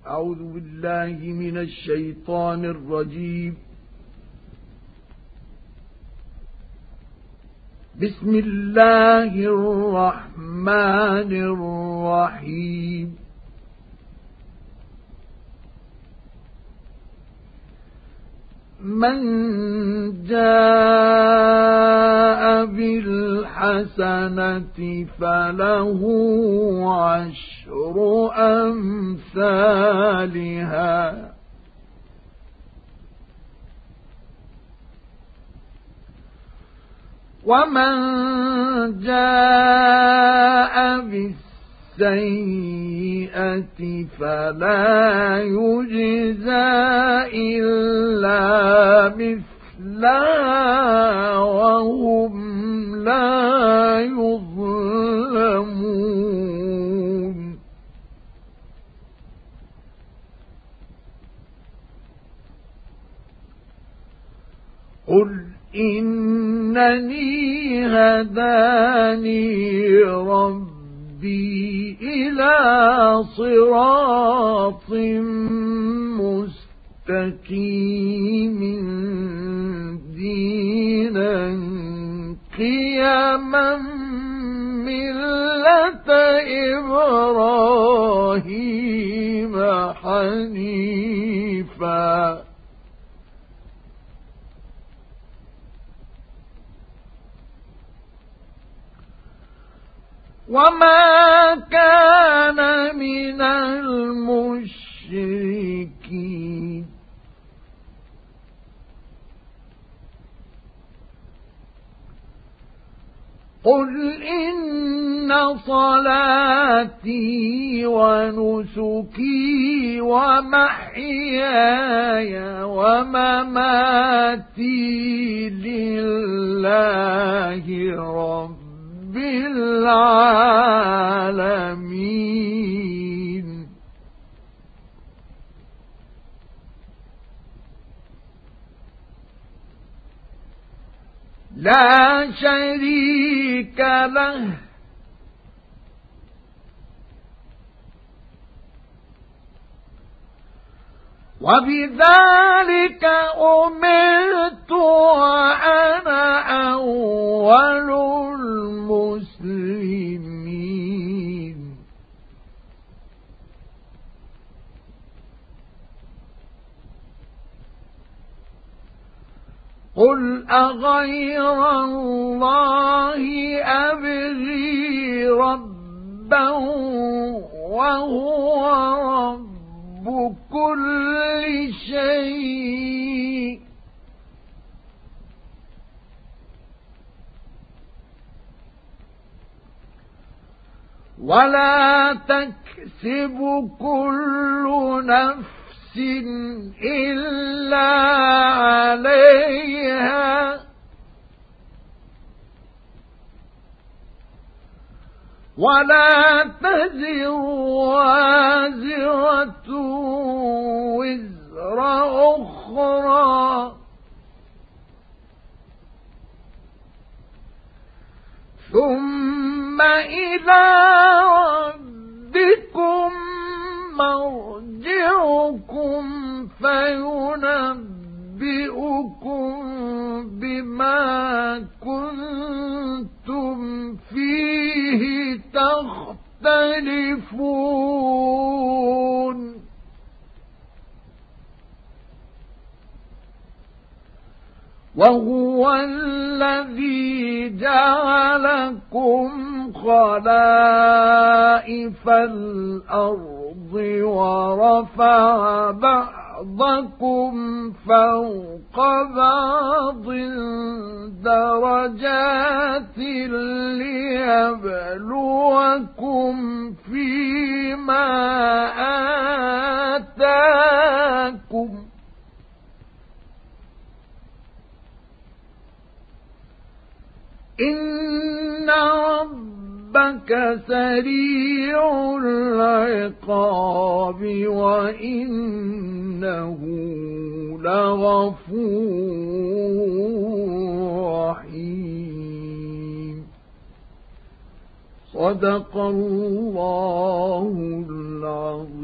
أعوذ بالله من الشيطان الرجيم. بسم الله الرحمن الرحيم. من جاء بالحسنة فله عشر أمثالها ومن جاء بالسيئة فلا يجزى إلا مثلها وهم لا يظلمون. قل إنني هداني ربي إلى صراط مستقيم دينا قيما ملة إبراهيم حنيفا وما كان من المشركين. قل إن صلاتي ونسكي ومحياي ومماتي لله رب العالمين لا شريك له وبذلك أمرت وأنا أول المسلمين. قل أغير الله أبغي ربا وهو رب كل شيء ولا تكسب كل نفس إلا عليها ولا تزر وازرة وزر أخرى ثم إلى ربكم مرجعكم فينبئكم بما كنتم فيه تختلفون. وهو الذي جعلكم خلائف الأرض ورفع بعضكم فوق بعض درجات ليبلوكم فيما آتاكم إن ربك سريع العقاب وإنه لغفور رحيم. صدق الله العظيم.